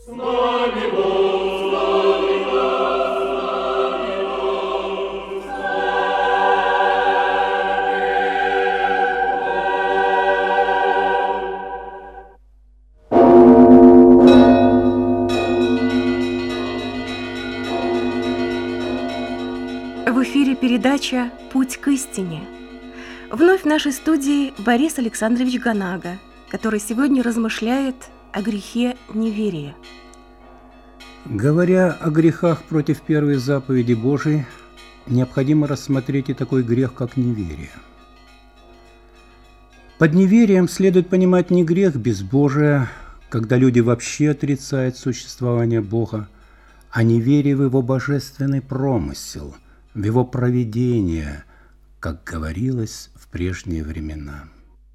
С нами Бог, с нами Бог, с В эфире передача «Путь к истине». Вновь в нашей студии Борис Александрович Ганага, который сегодня размышляет о грехе неверия. Говоря о грехах против первой заповеди Божией, необходимо рассмотреть и такой грех, как неверие. Под неверием следует понимать не грех безбожия, когда люди вообще отрицают существование Бога, а неверие в Его божественный промысел, в Его провидение, как говорилось в прежние времена.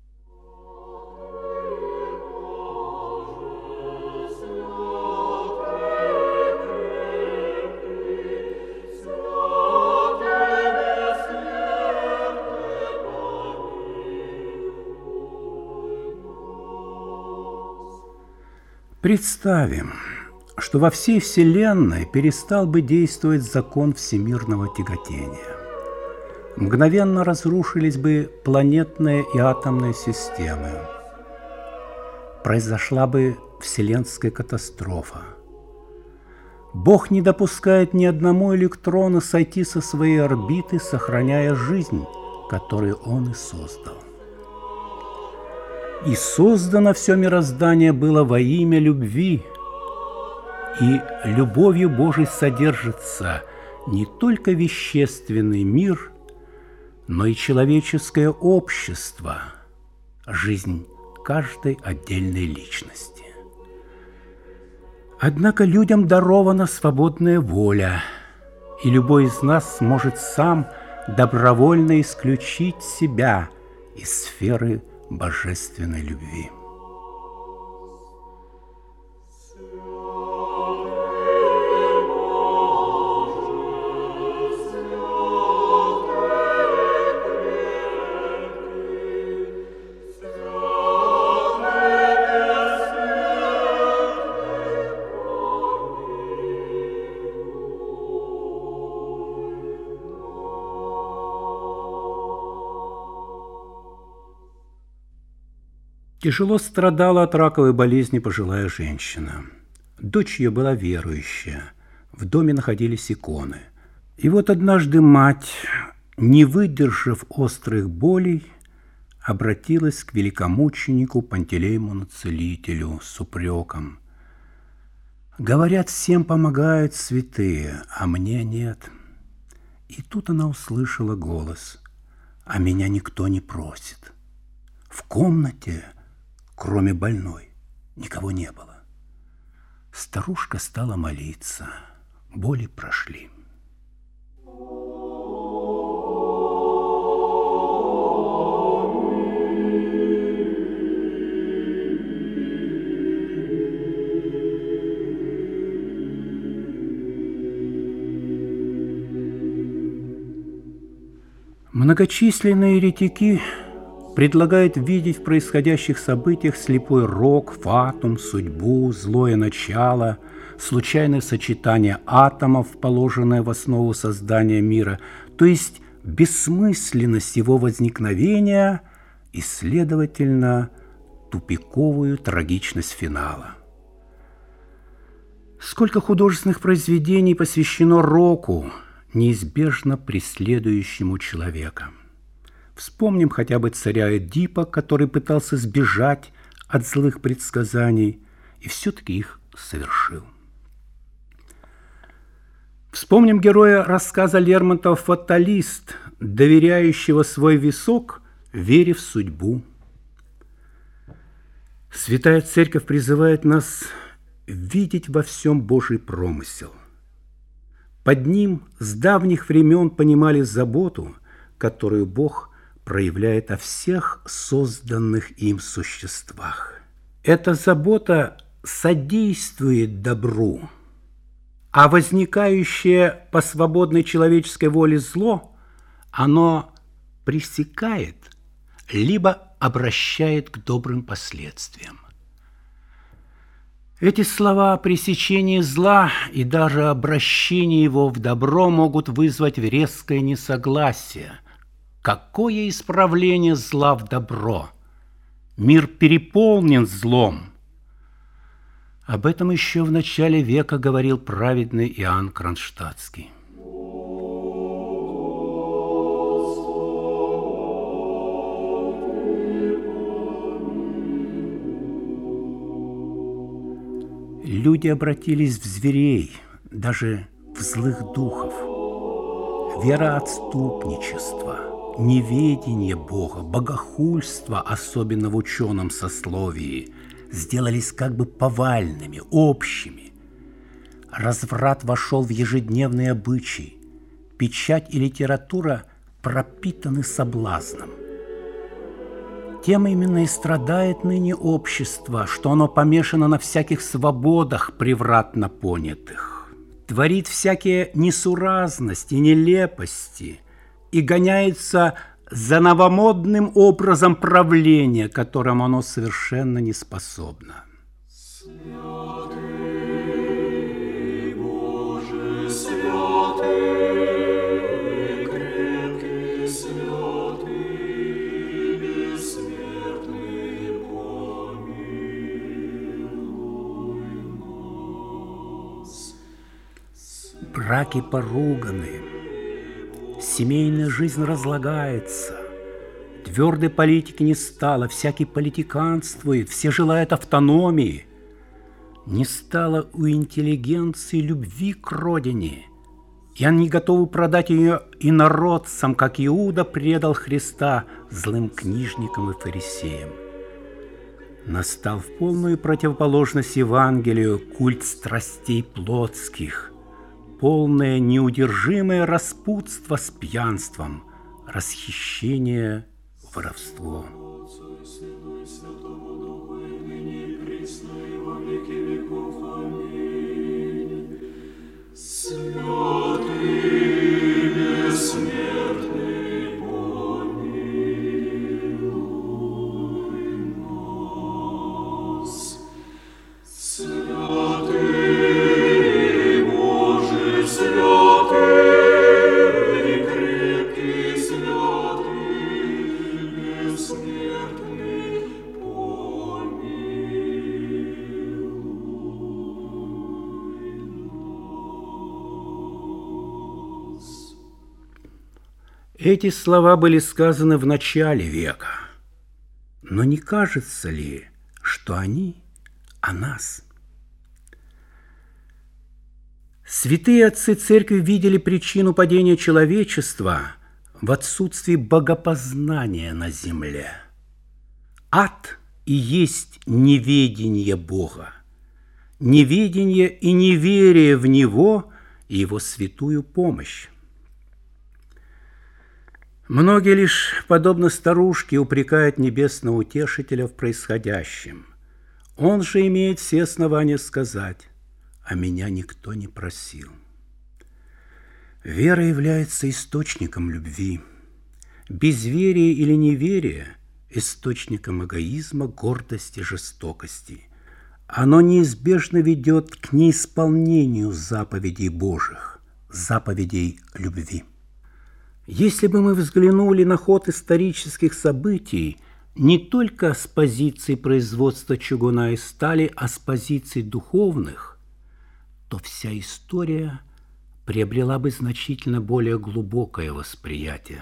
Представим, что во всей Вселенной перестал бы действовать закон всемирного тяготения. Мгновенно разрушились бы планетные и атомные системы. Произошла бы вселенская катастрофа. Бог не допускает ни одному электрону сойти со своей орбиты, сохраняя жизнь, которую Он и создал. И создано все мироздание было во имя любви, и любовью Божией содержится не только вещественный мир, но и человеческое общество, жизнь каждой отдельной личности. Однако людям дарована свободная воля, и любой из нас сможет сам добровольно исключить себя из сферы божественной любви. Тяжело страдала от раковой болезни пожилая женщина. Дочь ее была верующая, в доме находились иконы. И вот однажды мать, не выдержав острых болей, обратилась к великомученику Пантелеймону Целителю с упреком. «Говорят, всем помогают святые, а мне нет». И тут она услышала голос: «А меня никто не просит». В комнате, кроме больной, никого не было. Старушка стала молиться, боли прошли. Многочисленные еретики предлагает видеть в происходящих событиях слепой рок, фатум, судьбу, злое начало, случайное сочетание атомов, положенное в основу создания мира, то есть бессмысленность его возникновения и, следовательно, тупиковую трагичность финала. Сколько художественных произведений посвящено року, неизбежно преследующему человека. Вспомним хотя бы царя Эдипа, который пытался сбежать от злых предсказаний и все-таки их совершил. Вспомним героя рассказа Лермонтова «Фаталист», доверяющего свой висок вере в судьбу. Святая Церковь призывает нас видеть во всем Божий промысел. Под ним с давних времен понимали заботу, которую Бог проявляет о всех созданных им существах. Эта забота содействует добру, а возникающее по свободной человеческой воле зло, оно пресекает, либо обращает к добрым последствиям. Эти слова о пресечении зла и даже обращении его в добро могут вызвать резкое несогласие. Какое исправление зла в добро? Мир переполнен злом. Об этом еще в начале века говорил праведный Иоанн Кронштадтский. Люди обратились в зверей, даже в злых духов. Вероотступничество, неведение Бога, богохульство, особенно в ученом сословии, сделались как бы повальными, общими. Разврат вошел в ежедневный обычай. Печать и литература пропитаны соблазном. Тем именно и страдает ныне общество, что оно помешано на всяких свободах, превратно понятых, творит всякие несуразности, нелепости и гоняется за новомодным образом правления, которым оно совершенно не способно. Святый Боже, святый, крепкий, святый, бессмертный, помилуй нас. Браки поруганы, семейная жизнь разлагается, твердой политики не стало, всякий политиканствует, все желают автономии. Не стало у интеллигенции любви к родине, и они готовы продать ее инородцам, как Иуда предал Христа злым книжникам и фарисеям. Настал в полную противоположность Евангелию культ страстей плотских, полное неудержимое распутство с пьянством, расхищение, воровство. Эти слова были сказаны в начале века. Но не кажется ли, что они о нас? Святые отцы церкви видели причину падения человечества в отсутствии богопознания на земле. Ад и есть неведение Бога, неведение и неверие в Него и Его святую помощь. Многие лишь, подобно старушке, упрекают небесного утешителя в происходящем. Он же имеет все основания сказать: «А меня никто не просил». Вера является источником любви. Безверие или неверие – источником эгоизма, гордости, жестокости. Оно неизбежно ведет к неисполнению заповедей Божьих, заповедей любви. Если бы мы взглянули на ход исторических событий не только с позиции производства чугуна и стали, а с позиций духовных, то вся история приобрела бы значительно более глубокое восприятие.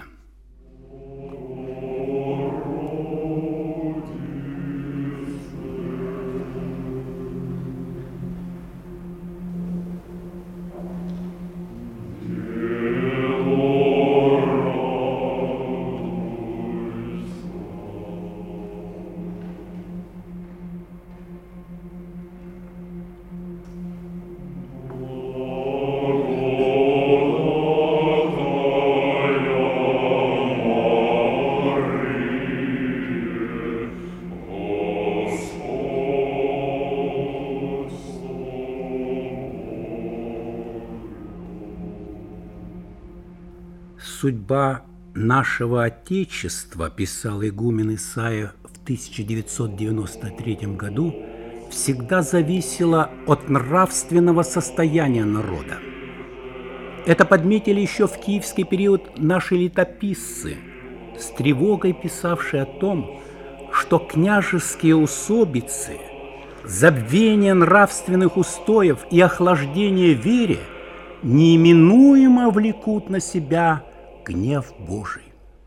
Судьба нашего Отечества, писал игумен Исаия в 1993 году, в всегда зависело от нравственного состояния народа. Это подметили еще в киевский период наши летописцы, с тревогой писавшие о том, что княжеские усобицы, забвение нравственных устоев и охлаждение вере неименуемо влекут на себя гнев Божий.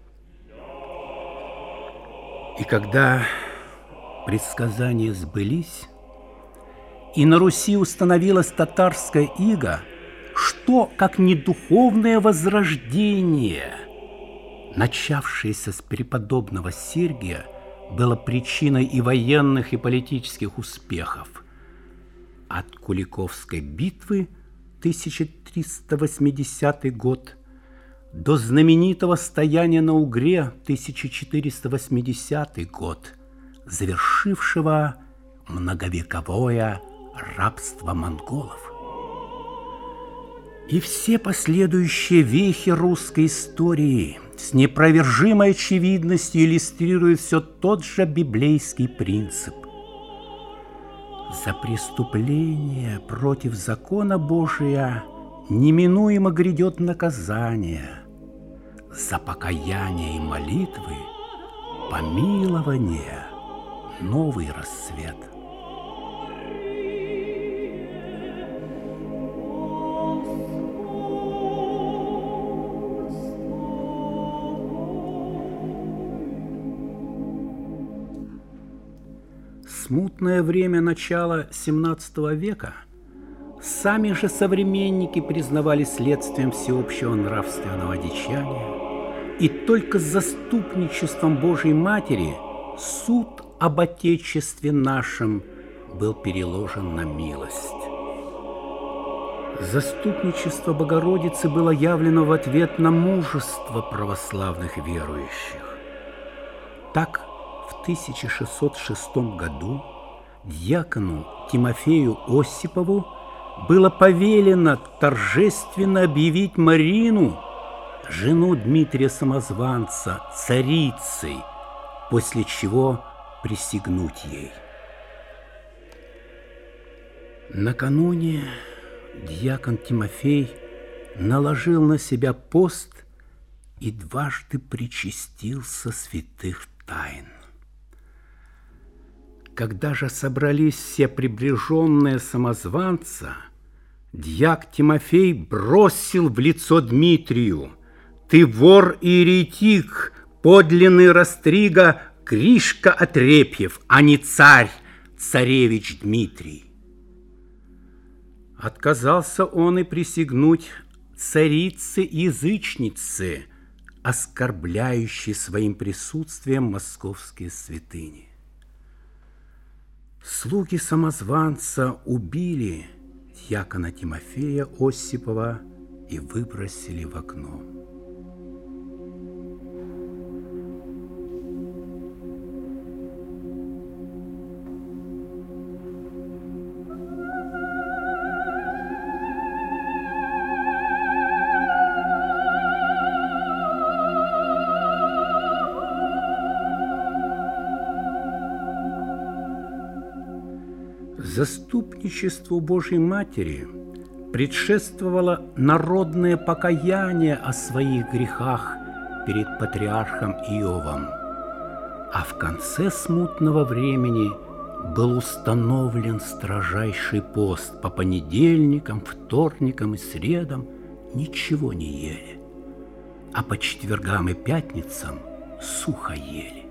И когда предсказания сбылись, и на Руси установилась татарская ига, что, как не духовное возрождение, начавшееся с преподобного Сергия, было причиной и военных, и политических успехов. От Куликовской битвы 1380 год до знаменитого стояния на Угре 1480 год, завершившего многовековое рабство монголов. И все последующие вехи русской истории с неопровержимой очевидностью иллюстрируют все тот же библейский принцип. За преступление против закона Божия неминуемо грядет наказание, за покаяние и молитвы помилование, новый рассвет. Смутное время начала XVII века сами же современники признавали следствием всеобщего нравственного одичания, и только с заступничеством Божьей Матери суд об Отечестве нашем был переложен на милость. Заступничество Богородицы было явлено в ответ на мужество православных верующих. Так, в 1606 году дьякону Тимофею Осипову было повелено торжественно объявить Марину, жену Дмитрия Самозванца, царицей, после чего присягнуть ей. Накануне дьякон Тимофей наложил на себя пост и дважды причастился святых тайн. Когда же собрались все приближенные самозванца, дьяк Тимофей бросил в лицо Дмитрию: «Ты вор и еретик, подлинный Растрига Гришка Отрепьев, а не царь, царевич Дмитрий». Отказался он и присягнуть царице-язычнице, оскорбляющей своим присутствием московские святыни. Слуги самозванца убили дьякона Тимофея Осипова и выбросили в окно. Заступничеству Божьей Матери предшествовало народное покаяние о своих грехах перед патриархом Иовом, а в конце смутного времени был установлен строжайший пост. По понедельникам, вторникам и средам ничего не ели, а по четвергам и пятницам сухо ели.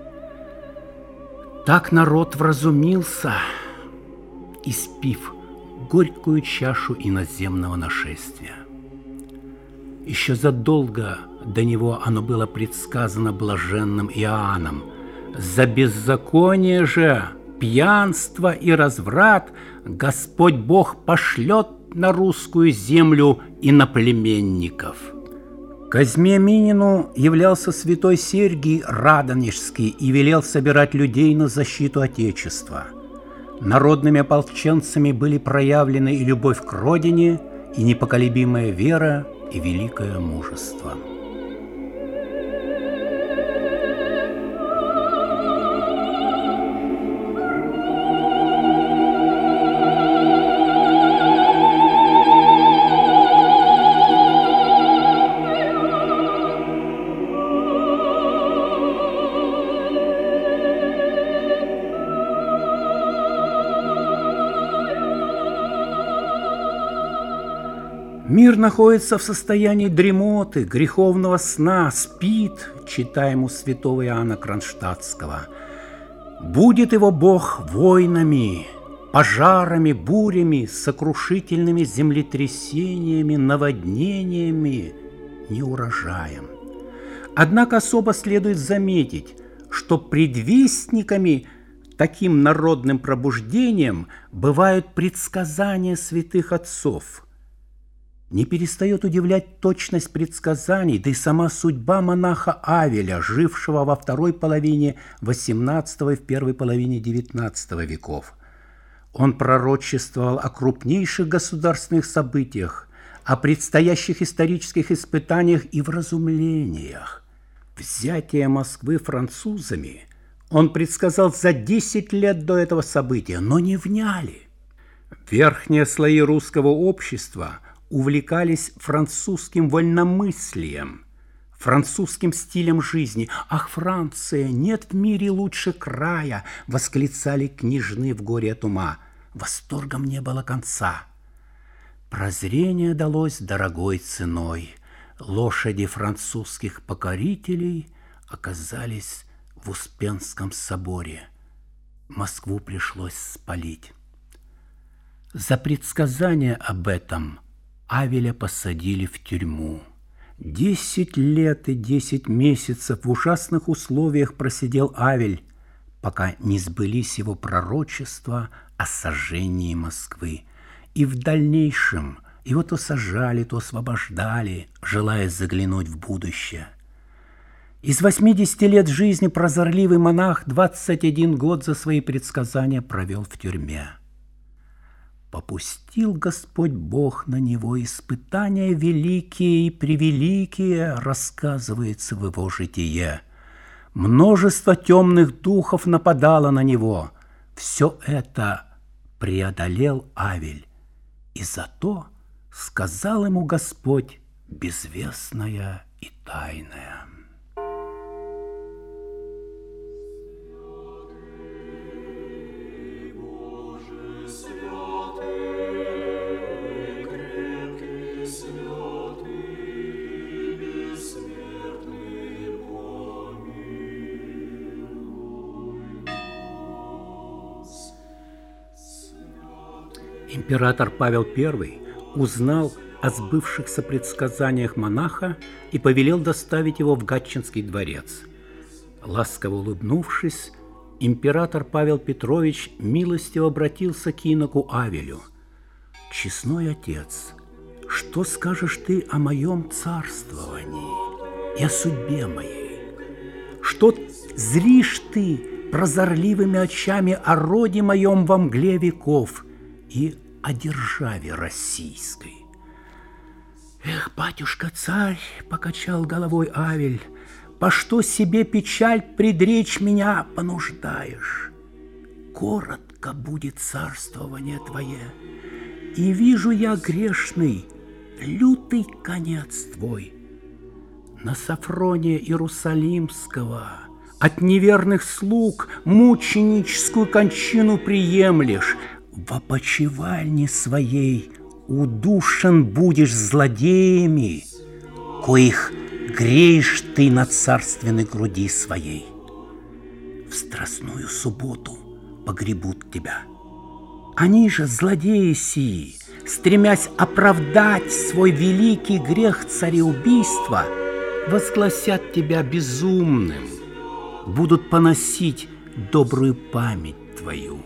Так народ вразумился, испив горькую чашу иноземного нашествия. Еще задолго до него оно было предсказано блаженным Иоанном: «За беззаконие же, пьянство и разврат Господь Бог пошлет на русскую землю иноплеменников». Казьме Минину являлся святой Сергий Радонежский и велел собирать людей на защиту Отечества. Народными ополченцами были проявлены и любовь к родине, и непоколебимая вера, и великое мужество. Мир находится в состоянии дремоты, греховного сна, спит, читаем у святого Иоанна Кронштадтского. Будет его Бог войнами, пожарами, бурями, сокрушительными землетрясениями, наводнениями, неурожаем. Однако особо следует заметить, что предвестниками таким народным пробуждением бывают предсказания святых отцов. Не перестает удивлять точность предсказаний, да и сама судьба монаха Авеля, жившего во второй половине XVIII и в первой половине XIX веков. Он пророчествовал о крупнейших государственных событиях, о предстоящих исторических испытаниях и вразумлениях. Взятие Москвы французами он предсказал за 10 лет до этого события, но не вняли. Верхние слои русского общества увлекались французским вольномыслием, французским стилем жизни. «Ах, Франция, нет в мире лучше края!» — восклицали княжны в горе от ума. Восторгом не было конца. Прозрение далось дорогой ценой. Лошади французских покорителей оказались в Успенском соборе. Москву пришлось спалить. За предсказание об этом Авеля посадили в тюрьму. 10 лет и 10 месяцев в ужасных условиях просидел Авель, пока не сбылись его пророчества о сожжении Москвы. И в дальнейшем его то сажали, то освобождали, желая заглянуть в будущее. Из 80 лет жизни прозорливый монах 21 год за свои предсказания провел в тюрьме. Попустил Господь Бог на него испытания великие и превеликие, рассказывается в его житие. Множество темных духов нападало на него. Все это преодолел Авель, и зато сказал ему Господь безвестное и тайное. Император Павел I узнал о сбывшихся предсказаниях монаха и повелел доставить его в Гатчинский дворец. Ласково улыбнувшись, император Павел Петрович милостиво обратился к иноку Авелю. «Честной отец, что скажешь ты о моем царствовании и о судьбе моей? Что зришь ты прозорливыми очами о роде моем во мгле веков и о державе российской?» «Эх, батюшка-царь, — покачал головой Авель, — по что себе печаль предречь меня понуждаешь? Коротко будет царствование твое, и вижу я, грешный, лютый конец твой. На Сафрония Иерусалимского от неверных слуг мученическую кончину приемлешь, в опочивальне своей удушен будешь злодеями, коих греешь ты на царственной груди своей. В страстную субботу погребут тебя. Они же, злодеи сии, стремясь оправдать свой великий грех цареубийства, возгласят тебя безумным, будут поносить добрую память твою.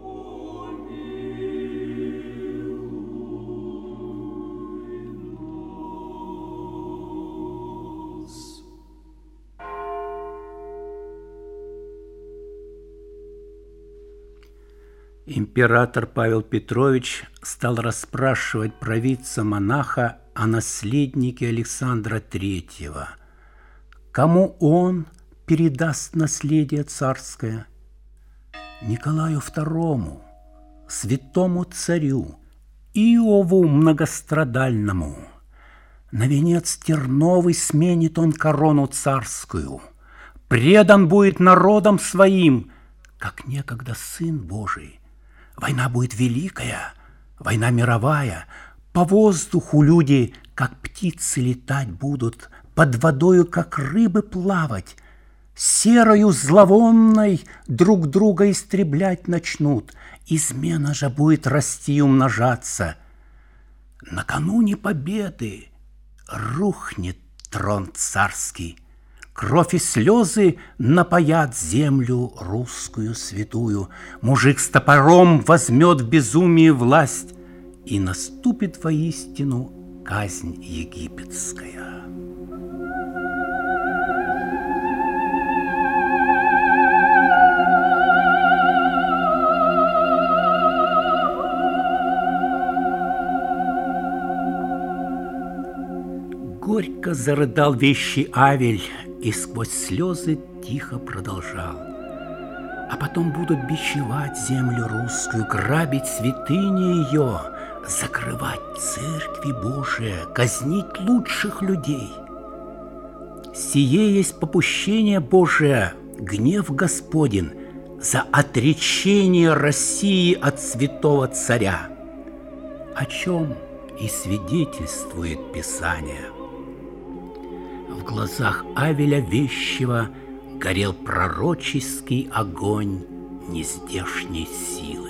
Император Павел Петрович стал расспрашивать провидца-монаха о наследнике Александра III. Кому он передаст наследие царское? Николаю II, святому царю, Иову многострадальному. На венец терновый сменит он корону царскую, предан будет народом своим, как некогда Сын Божий. Война будет великая, война мировая, По воздуху люди, как птицы, летать будут, под водою, как рыбы, плавать, серою зловонной друг друга истреблять начнут. Измена же будет расти и умножаться. Накануне победы рухнет трон царский, кровь и слезы напоят землю русскую святую. Мужик с топором возьмет в безумии власть, и наступит воистину казнь египетская. Горько зарыдал вещий Авель и сквозь слезы тихо продолжал. А потом будут бичевать землю русскую, грабить святыни ее, закрывать церкви Божие, казнить лучших людей. Сие есть попущение Божие, гнев Господень за отречение России от святого царя, о чем и свидетельствует Писание. В глазах Авеля вещего горел пророческий огонь нездешней силы.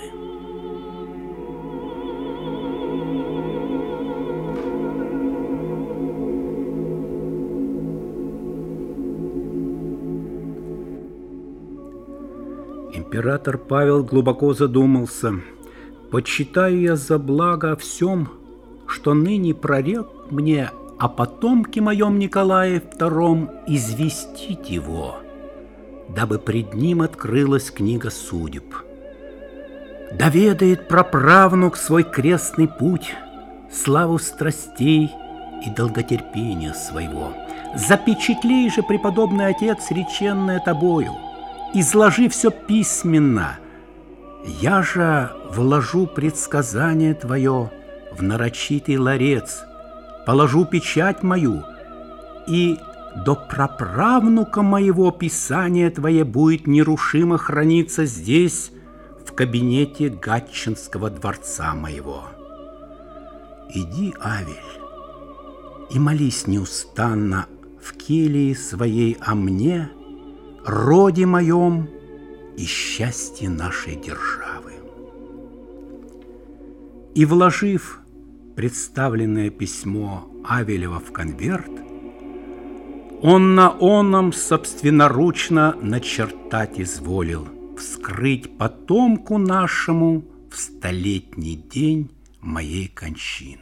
Император Павел глубоко задумался. «Почитаю я за благо о всем, что ныне прорек мне о потомке моем Николае II известить его, дабы пред ним открылась книга судеб. Доведает праправнук свой крестный путь, славу страстей и долготерпения своего. Запечатлей же, преподобный отец, реченное тобою, изложи все письменно. Я же вложу предсказание твое в нарочитый ларец, положу печать мою, и до праправнука моего писание твое будет нерушимо храниться здесь, в кабинете Гатчинского дворца моего. Иди, Авель, и молись неустанно в келии своей о мне, роде моем и счастье нашей державы». И, вложив представленное письмо Авелева в конверт, он на оном собственноручно начертать изволил, вскрыть потомку нашему в 100-летний день моей кончины.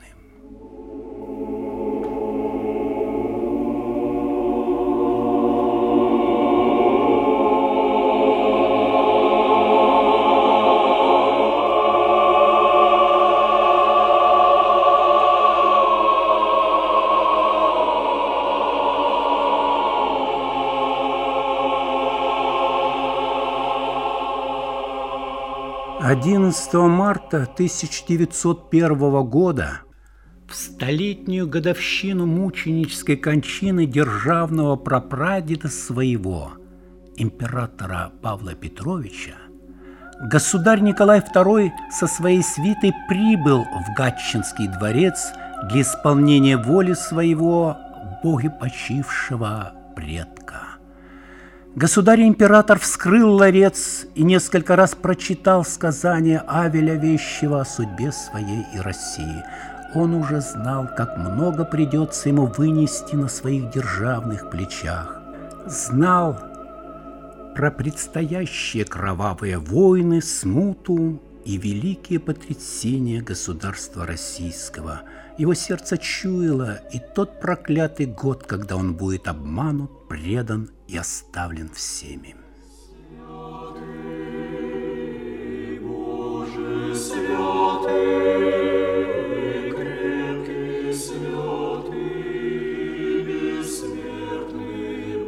Марта 1901 года, в 100-летнюю годовщину мученической кончины державного прапрадеда своего, императора Павла Петровича, государь Николай II со своей свитой прибыл в Гатчинский дворец для исполнения воли своего богопочившего предка. Государь-император вскрыл ларец и несколько раз прочитал сказания Авеля вещего о судьбе своей и России. Он уже знал, как много придется ему вынести на своих державных плечах. Знал про предстоящие кровавые войны, смуту и великие потрясения государства российского. Его сердце чуяло и тот проклятый год, когда он будет обманут, предан и оставлен всеми. Святый, Боже, святый, крепкий, святый, бессмертный,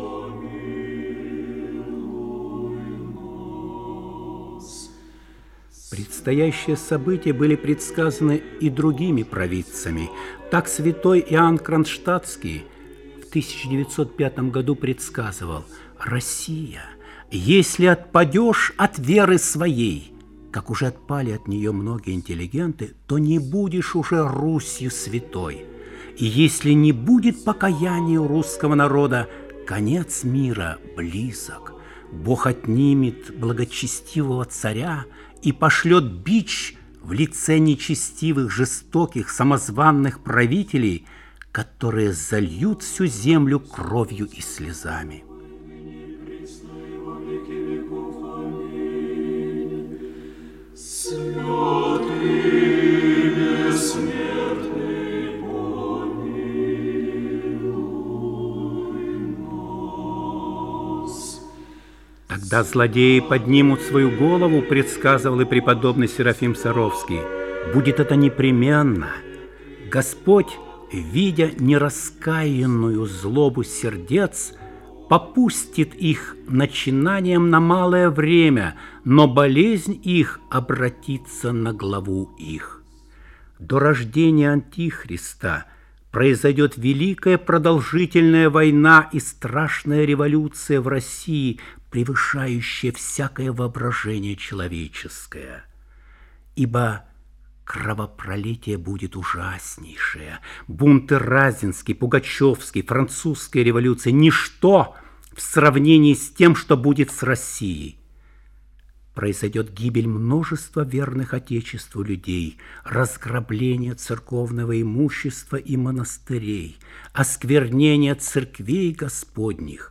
помилуй нас. Предстоящие события были предсказаны и другими провидцами. Так святой Иоанн Кронштадтский в 1905 году предсказывал: «Россия, если отпадешь от веры своей, как уже отпали от нее многие интеллигенты, то не будешь уже Русью святой. И если не будет покаяния у русского народа, конец мира близок. Бог отнимет благочестивого царя и пошлет бич в лице нечестивых, жестоких, самозванных правителей, которые зальют всю землю кровью и слезами. Тогда злодеи поднимут свою голову, предсказывал и преподобный Серафим Саровский. Будет это непременно. Господь, видя нераскаянную злобу сердец, попустит их начинанием на малое время, но болезнь их обратится на главу их. До рождения Антихриста произойдет великая продолжительная война и страшная революция в России, превышающая всякое воображение человеческое. Ибо кровопролитие будет ужаснейшее. Бунты Разинский, Пугачевский, французская революция – ничто в сравнении с тем, что будет с Россией. Произойдет гибель множества верных Отечеству людей, разграбление церковного имущества и монастырей, осквернение церквей Господних,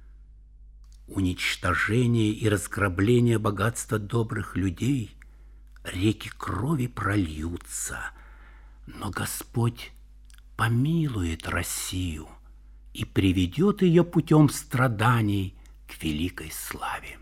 уничтожение и разграбление богатства добрых людей. Реки крови прольются, но Господь помилует Россию и приведет ее путем страданий к великой славе.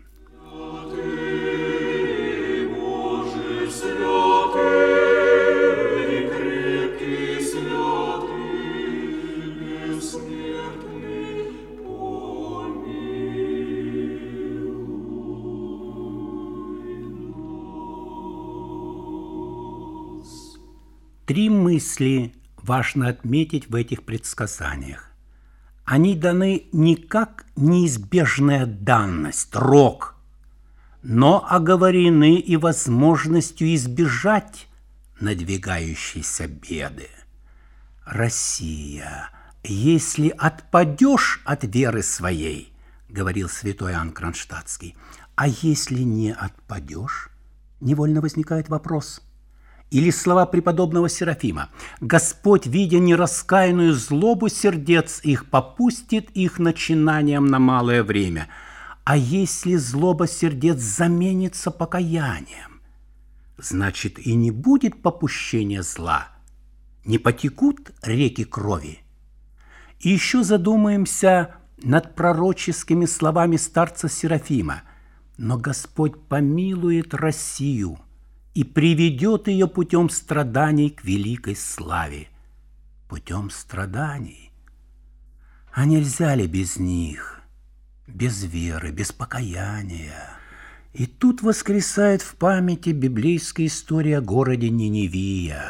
Три мысли важно отметить в этих предсказаниях. Они даны не как неизбежная данность, рок, но оговорены и возможностью избежать надвигающейся беды. «Россия, если отпадешь от веры своей, — говорил святой Иоанн Кронштадтский, — а если не отпадешь, невольно возникает вопрос». Или слова преподобного Серафима: «Господь, видя нераскаянную злобу сердец их, попустит их начинанием на малое время. А если злоба сердец заменится покаянием, значит, и не будет попущения зла, не потекут реки крови». И еще задумаемся над пророческими словами старца Серафима: «Но Господь помилует Россию и приведет ее путем страданий к великой славе». Путем страданий. А нельзя ли без них, без веры, без покаяния? И тут воскресает в памяти библейская история о городе Ниневия.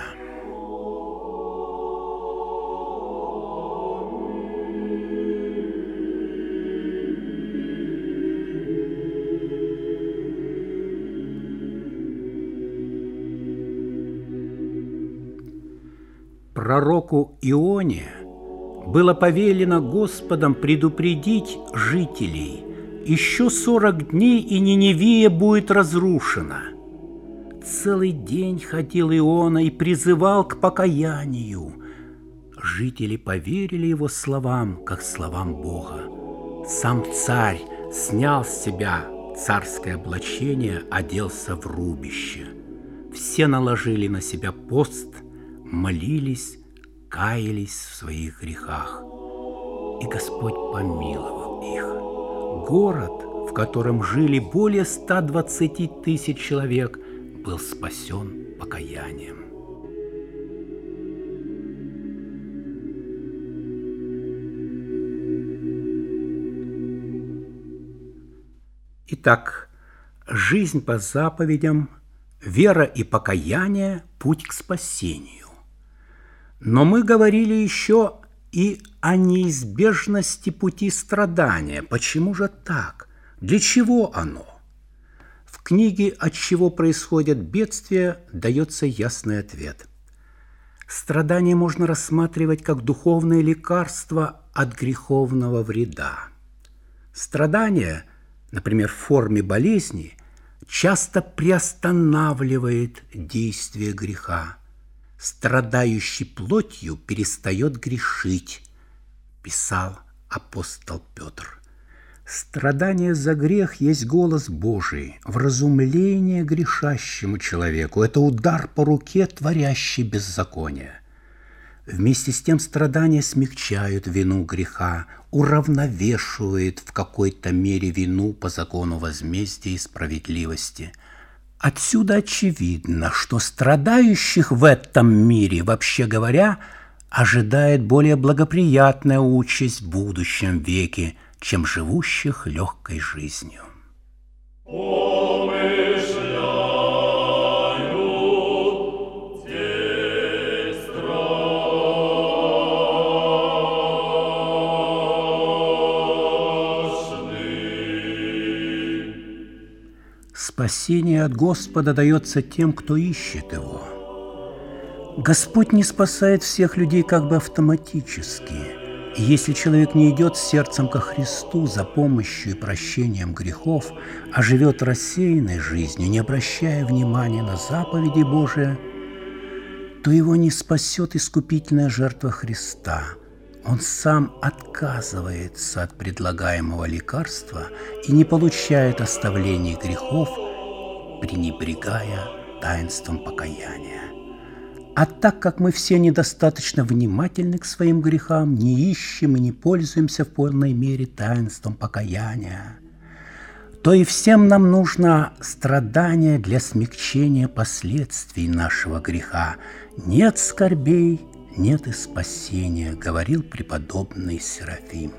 Пророку Ионе было повелено Господом предупредить жителей: еще 40 дней, и Ниневия будет разрушена. Целый день ходил Иона и призывал к покаянию. Жители поверили его словам, как словам Бога. Сам царь снял с себя царское облачение, оделся в рубище. Все наложили на себя пост, молились, каялись в своих грехах, и Господь помиловал их. Город, в котором жили более 120 тысяч человек, был спасен покаянием. Итак, жизнь по заповедям, вера и покаяние – путь к спасению. Но мы говорили еще и о неизбежности пути страдания. Почему же так? Для чего оно? В книге «От чего происходят бедствия» дается ясный ответ. Страдания можно рассматривать как духовное лекарство от греховного вреда. Страдание, например, в форме болезни, часто приостанавливает действие греха. Страдающий плотью перестает грешить, писал апостол Петр. Страдание за грех есть голос Божий, вразумление грешащему человеку. Это удар по руке, творящей беззаконие. Вместе с тем страдания смягчают вину греха, уравновешивают в какой-то мере вину по закону возмездия и справедливости. Отсюда очевидно, что страдающих в этом мире, вообще говоря, ожидает более благоприятная участь в будущем веке, чем живущих легкой жизнью. Спасение от Господа дается тем, кто ищет Его. Господь не спасает всех людей как бы автоматически. И если человек не идет сердцем ко Христу за помощью и прощением грехов, а живет рассеянной жизнью, не обращая внимания на заповеди Божии, то его не спасет искупительная жертва Христа. Он сам отказывается от предлагаемого лекарства и не получает оставления грехов, пренебрегая таинством покаяния. А так как мы все недостаточно внимательны к своим грехам, не ищем и не пользуемся в полной мере таинством покаяния, то и всем нам нужно страдание для смягчения последствий нашего греха. Нет скорбей, нет и спасения, говорил преподобный Серафим.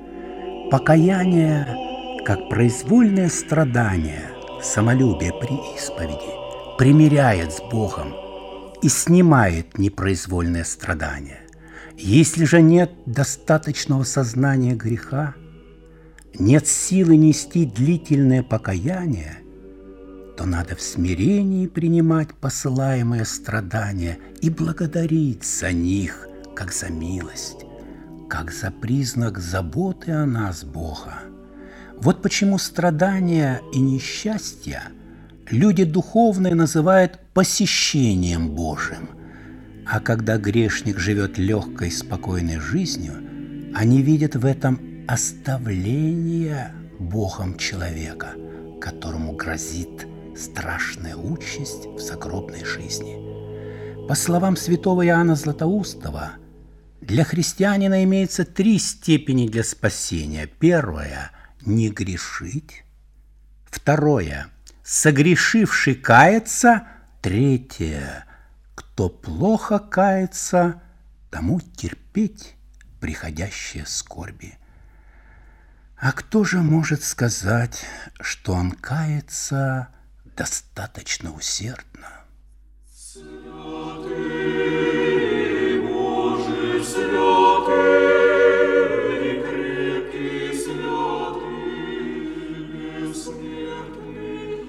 Покаяние, как произвольное страдание, самолюбие при исповеди, примиряет с Богом и снимает непроизвольное страдание. Если же нет достаточного сознания греха, нет силы нести длительное покаяние, то надо в смирении принимать посылаемые страдания и благодарить за них, как за милость, как за признак заботы о нас Бога. Вот почему страдания и несчастья люди духовные называют посещением Божьим, а когда грешник живет легкой, спокойной жизнью, они видят в этом оставление Богом человека, которому грозит страшная участь в загробной жизни. По словам святого Иоанна Златоустова, для христианина имеется 3 степени для спасения. Первое – не грешить. Второе – согрешивший каяться. Третье – кто плохо кается, тому терпеть приходящие скорби. А кто же может сказать, что он кается достаточно усердно? Святый Боже, святый, крепкий, святый, бессмертный,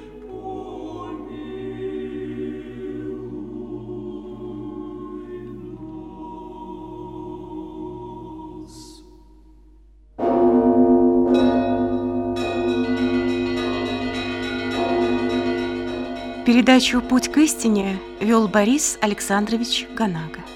Передачу «Путь к истине» вел Борис Александрович Ганага.